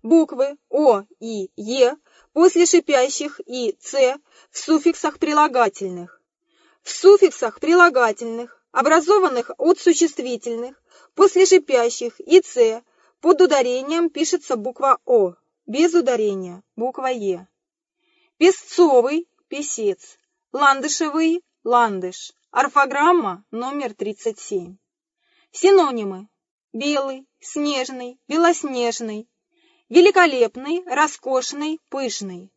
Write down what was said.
Буквы О и Е после шипящих и Ц в суффиксах прилагательных. В суффиксах прилагательных, образованных от существительных, после шипящих и Ц под ударением пишется буква О, без ударения буква Е. Песцовый – песец, ландышевый – ландыш. Орфограмма номер 37. Синонимы: белый, снежный, белоснежный, великолепный, роскошный, пышный.